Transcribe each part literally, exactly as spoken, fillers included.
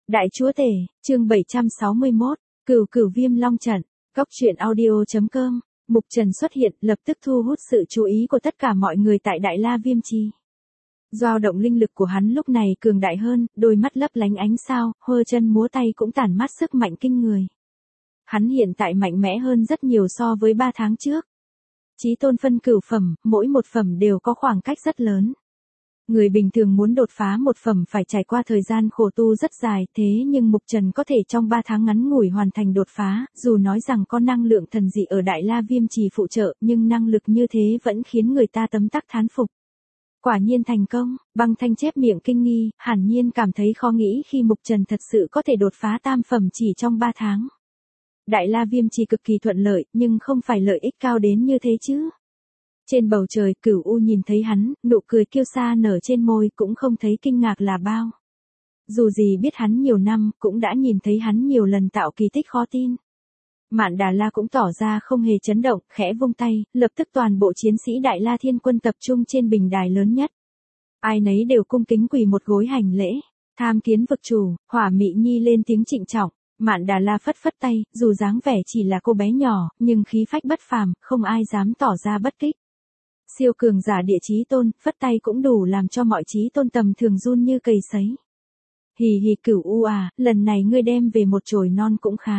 Đại chúa tể, chương bảy trăm sáu mươi mốt, Cửu Cửu Viêm Long trận. Góc truyện audio chấm com. Mục Trần xuất hiện, lập tức thu hút sự chú ý của tất cả mọi người tại Đại La Viêm Trì. Dao động linh lực của hắn lúc này cường đại hơn, đôi mắt lấp lánh ánh sao, hơ chân múa tay cũng tản mát sức mạnh kinh người. Hắn hiện tại mạnh mẽ hơn rất nhiều so với ba tháng trước. Chí tôn phân cửu phẩm, mỗi một phẩm đều có khoảng cách rất lớn. Người bình thường muốn đột phá một phẩm phải trải qua thời gian khổ tu rất dài, thế nhưng Mục Trần có thể trong ba tháng ngắn ngủi hoàn thành đột phá, dù nói rằng có năng lượng thần dị ở Đại La Viêm Trì phụ trợ, nhưng năng lực như thế vẫn khiến người ta tấm tắc thán phục. Quả nhiên thành công, Băng Thanh chép miệng kinh nghi, hẳn nhiên cảm thấy khó nghĩ khi Mục Trần thật sự có thể đột phá tam phẩm chỉ trong ba tháng. Đại La Viêm Trì cực kỳ thuận lợi, nhưng không phải lợi ích cao đến như thế chứ. Trên bầu trời, Cửu U nhìn thấy hắn, nụ cười kiêu sa nở trên môi, cũng không thấy kinh ngạc là bao. Dù gì biết hắn nhiều năm, cũng đã nhìn thấy hắn nhiều lần tạo kỳ tích khó tin. Mạn Đà La cũng tỏ ra không hề chấn động, khẽ vung tay, lập tức toàn bộ chiến sĩ Đại La Thiên Quân tập trung trên bình đài lớn nhất. Ai nấy đều cung kính quỳ một gối hành lễ. Tham kiến vực chủ, Hỏa Mị Nhi lên tiếng trịnh trọng. Mạn Đà La phất phất tay, dù dáng vẻ chỉ là cô bé nhỏ, nhưng khí phách bất phàm, không ai dám tỏ ra bất kích. Siêu cường giả địa chí tôn, phất tay cũng đủ làm cho mọi chí tôn tầm thường run như cầy sấy. Hì hì Cửu U à, lần này ngươi đem về một chồi non cũng khá.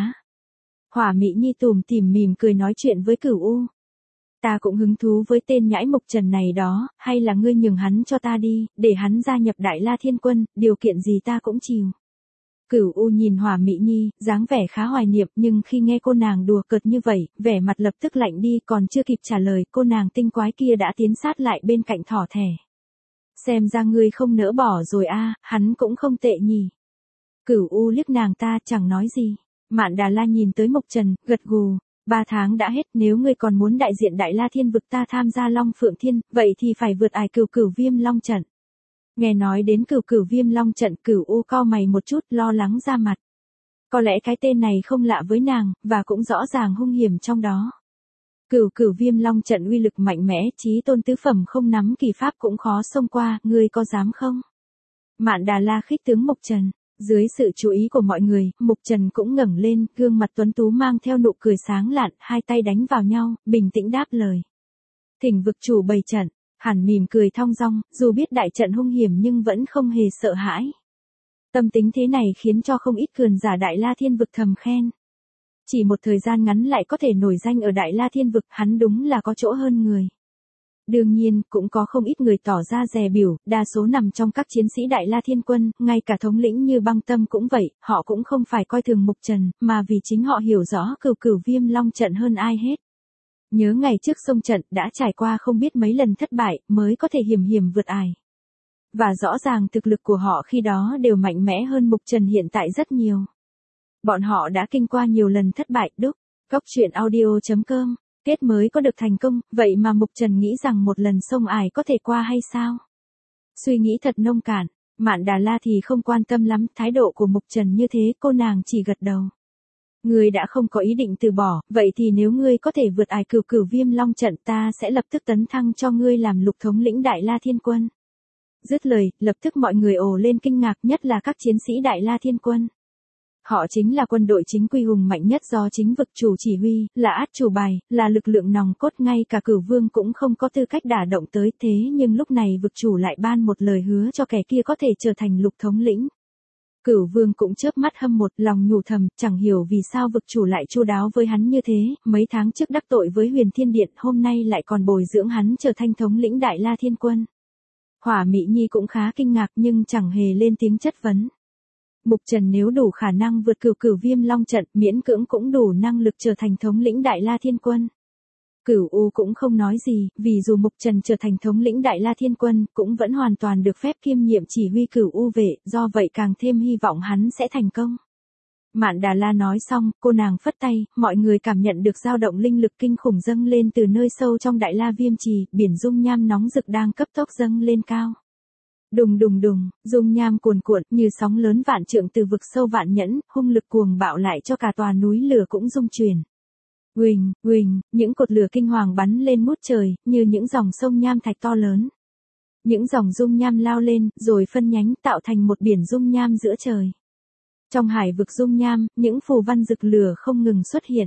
Hỏa Mị Nhi tủm tỉm mỉm cười nói chuyện với Cửu U. Ta cũng hứng thú với tên nhãi Mục Trần này đó, hay là ngươi nhường hắn cho ta đi, để hắn gia nhập Đại La Thiên Quân, điều kiện gì ta cũng chịu. Cửu U nhìn Hỏa Mị Nhi, dáng vẻ khá hoài niệm, nhưng khi nghe cô nàng đùa cợt như vậy, vẻ mặt lập tức lạnh đi, còn chưa kịp trả lời, cô nàng tinh quái kia đã tiến sát lại bên cạnh thỏ thẻ. Xem ra ngươi không nỡ bỏ rồi a, hắn cũng không tệ nhỉ. Cửu U liếc nàng ta, chẳng nói gì. Mạn Đà La nhìn tới Mục Trần, gật gù. Ba tháng đã hết, nếu ngươi còn muốn đại diện Đại La Thiên vực ta tham gia Long Phượng Thiên, vậy thì phải vượt ải Cửu Cửu Viêm Long trận. Nghe nói đến Cửu Cửu Viêm Long trận, Cửu U cau mày một chút, lo lắng ra mặt. Có lẽ cái tên này không lạ với nàng, và cũng rõ ràng hung hiểm trong đó. Cửu Cửu Viêm Long trận uy lực mạnh mẽ, chí tôn tứ phẩm không nắm kỳ pháp cũng khó xông qua, ngươi có dám không? Mạn Đà La khích tướng Mục Trần. Dưới sự chú ý của mọi người, Mục Trần cũng ngẩng lên, gương mặt tuấn tú mang theo nụ cười sáng lạn, hai tay đánh vào nhau, bình tĩnh đáp lời. Thỉnh vực chủ bày trận. Hàn mỉm cười thong dong, dù biết đại trận hung hiểm nhưng vẫn không hề sợ hãi. Tâm tính thế này khiến cho không ít cường giả Đại La Thiên vực thầm khen. Chỉ một thời gian ngắn lại có thể nổi danh ở Đại La Thiên vực, hắn đúng là có chỗ hơn người. Đương nhiên, cũng có không ít người tỏ ra dè bỉu, đa số nằm trong các chiến sĩ Đại La Thiên Quân, ngay cả thống lĩnh như Băng Tâm cũng vậy, họ cũng không phải coi thường Mục Trần, mà vì chính họ hiểu rõ Cửu Cửu Viêm Long trận hơn ai hết. Nhớ ngày trước xông trận đã trải qua không biết mấy lần thất bại mới có thể hiểm hiểm vượt ải. Và rõ ràng thực lực của họ khi đó đều mạnh mẽ hơn Mục Trần hiện tại rất nhiều. Bọn họ đã kinh qua nhiều lần thất bại đúc. Góc truyện audio chấm com. Kết mới có được thành công, vậy mà Mục Trần nghĩ rằng một lần xông ải có thể qua hay sao? Suy nghĩ thật nông cạn, Mạn Đà La thì không quan tâm lắm, thái độ của Mục Trần như thế, cô nàng chỉ gật đầu. Ngươi đã không có ý định từ bỏ, vậy thì nếu ngươi có thể vượt ải Cửu Cửu Viêm Long trận ta sẽ lập tức tấn thăng cho ngươi làm lục thống lĩnh Đại La Thiên Quân. Dứt lời, lập tức mọi người ồ lên kinh ngạc, nhất là các chiến sĩ Đại La Thiên Quân. Họ chính là quân đội chính quy hùng mạnh nhất do chính vực chủ chỉ huy, là át chủ bài, là lực lượng nòng cốt, ngay cả Cửu Vương cũng không có tư cách đả động tới, thế nhưng lúc này vực chủ lại ban một lời hứa cho kẻ kia có thể trở thành lục thống lĩnh. Cửu Vương cũng chớp mắt hâm một lòng nhủ thầm, chẳng hiểu vì sao vực chủ lại chu đáo với hắn như thế, mấy tháng trước đắc tội với Huyền Thiên Điện, hôm nay lại còn bồi dưỡng hắn trở thành thống lĩnh Đại La Thiên Quân. Hỏa Mị Nhi cũng khá kinh ngạc nhưng chẳng hề lên tiếng chất vấn. Mục Trần nếu đủ khả năng vượt Cửu Cửu Viêm Long trận, miễn cưỡng cũng đủ năng lực trở thành thống lĩnh Đại La Thiên Quân. Cửu U cũng không nói gì, vì dù Mục Trần trở thành thống lĩnh Đại La Thiên Quân, cũng vẫn hoàn toàn được phép kiêm nhiệm chỉ huy Cửu U vệ, do vậy càng thêm hy vọng hắn sẽ thành công. Mạn Đà La nói xong, cô nàng phất tay, mọi người cảm nhận được dao động linh lực kinh khủng dâng lên từ nơi sâu trong Đại La Viêm Trì, biển dung nham nóng rực đang cấp tốc dâng lên cao. Đùng đùng đùng, dung nham cuồn cuộn như sóng lớn vạn trượng từ vực sâu vạn nhẫn, hung lực cuồng bạo lại cho cả tòa núi lửa cũng rung chuyển. Huỳnh, huỳnh, những cột lửa kinh hoàng bắn lên ngút trời, như những dòng sông nham thạch to lớn. Những dòng dung nham lao lên, rồi phân nhánh tạo thành một biển dung nham giữa trời. Trong hải vực dung nham, những phù văn rực lửa không ngừng xuất hiện.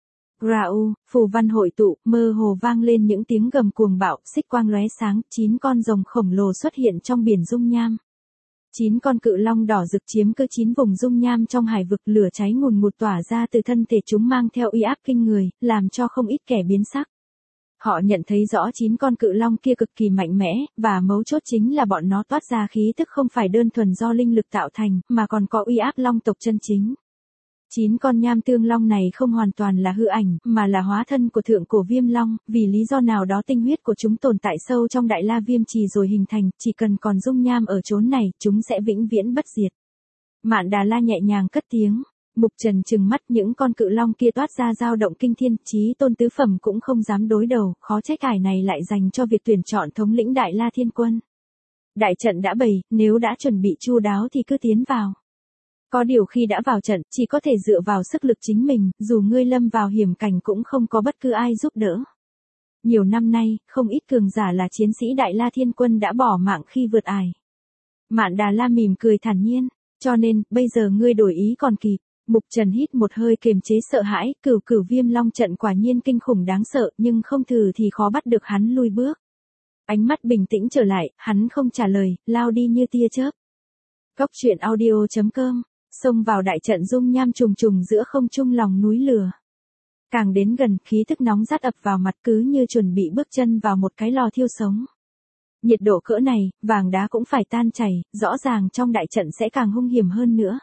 Rau, phù văn hội tụ, mơ hồ vang lên những tiếng gầm cuồng bạo, xích quang lóe sáng, chín con rồng khổng lồ xuất hiện trong biển dung nham. Chín con cự long đỏ rực chiếm cứ chín vùng dung nham trong hải vực, lửa cháy ngùn ngụt tỏa ra từ thân thể chúng mang theo uy áp kinh người, làm cho không ít kẻ biến sắc. Họ nhận thấy rõ chín con cự long kia cực kỳ mạnh mẽ, và mấu chốt chính là bọn nó toát ra khí tức không phải đơn thuần do linh lực tạo thành, mà còn có uy áp long tộc chân chính. Chín con nham tương long này không hoàn toàn là hư ảnh, mà là hóa thân của thượng cổ viêm long, vì lý do nào đó tinh huyết của chúng tồn tại sâu trong đại la viêm trì rồi hình thành, chỉ cần còn dung nham ở chốn này, chúng sẽ vĩnh viễn bất diệt. Mạn Đà La nhẹ nhàng cất tiếng. Mục Trần trừng mắt, những con cự long kia toát ra dao động kinh thiên, chí tôn tứ phẩm cũng không dám đối đầu, khó trách ải này lại dành cho việc tuyển chọn thống lĩnh Đại La Thiên Quân. Đại trận đã bày, nếu đã chuẩn bị chu đáo thì cứ tiến vào. Có điều khi đã vào trận, chỉ có thể dựa vào sức lực chính mình, dù ngươi lâm vào hiểm cảnh cũng không có bất cứ ai giúp đỡ. Nhiều năm nay, không ít cường giả là chiến sĩ Đại La Thiên Quân đã bỏ mạng khi vượt ải. Mạn Đà La mỉm cười thản nhiên, cho nên, bây giờ ngươi đổi ý còn kịp. Mục Trần hít một hơi kiềm chế sợ hãi, cửu cửu viêm long trận quả nhiên kinh khủng đáng sợ, nhưng không thử thì khó bắt được hắn lui bước. Ánh mắt bình tĩnh trở lại, hắn không trả lời, lao đi như tia chớp. Cốc truyện audio chấm com, xông vào đại trận dung nham trùng trùng giữa không trung lòng núi lửa. Càng đến gần, khí thức nóng rát ập vào mặt cứ như chuẩn bị bước chân vào một cái lò thiêu sống. Nhiệt độ cỡ này, vàng đá cũng phải tan chảy, rõ ràng trong đại trận sẽ càng hung hiểm hơn nữa.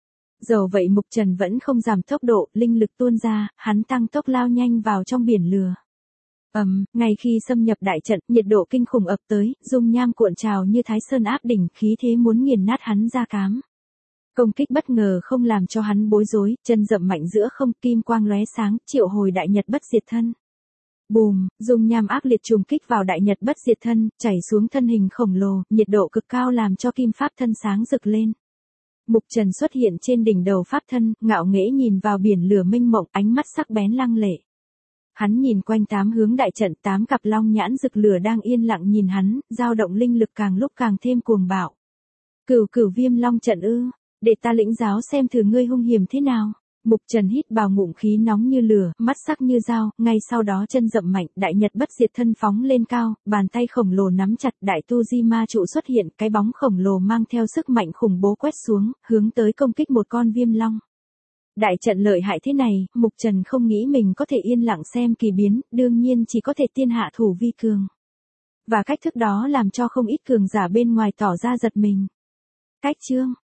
Dầu vậy Mục Trần vẫn không giảm tốc độ, linh lực tuôn ra, hắn tăng tốc lao nhanh vào trong biển lửa. Ầm, um, ngay khi xâm nhập đại trận, nhiệt độ kinh khủng ập tới, dung nham cuộn trào như Thái Sơn áp đỉnh, khí thế muốn nghiền nát hắn ra cám. Công kích bất ngờ không làm cho hắn bối rối, chân dậm mạnh giữa không, kim quang lóe sáng, triệu hồi đại nhật bất diệt thân. Bùm, dung nham ác liệt trùng kích vào đại nhật bất diệt thân, chảy xuống thân hình khổng lồ, nhiệt độ cực cao làm cho kim pháp thân sáng rực lên. Mục Trần xuất hiện trên đỉnh đầu pháp thân, ngạo nghễ nhìn vào biển lửa mênh mộng, ánh mắt sắc bén lăng lệ. Hắn nhìn quanh tám hướng đại trận, tám cặp long nhãn rực lửa đang yên lặng nhìn hắn, dao động linh lực càng lúc càng thêm cuồng bạo. Cửu cửu viêm long trận ư, để ta lĩnh giáo xem thử ngươi hung hiểm thế nào. Mục Trần hít vào ngụm khí nóng như lửa, mắt sắc như dao, ngay sau đó chân dậm mạnh, đại nhật bất diệt thân phóng lên cao, bàn tay khổng lồ nắm chặt, đại tu di ma trụ xuất hiện, cái bóng khổng lồ mang theo sức mạnh khủng bố quét xuống, hướng tới công kích một con viêm long. Đại trận lợi hại thế này, Mục Trần không nghĩ mình có thể yên lặng xem kỳ biến, đương nhiên chỉ có thể tiên hạ thủ vi cường. Và cách thức đó làm cho không ít cường giả bên ngoài tỏ ra giật mình. Cách chương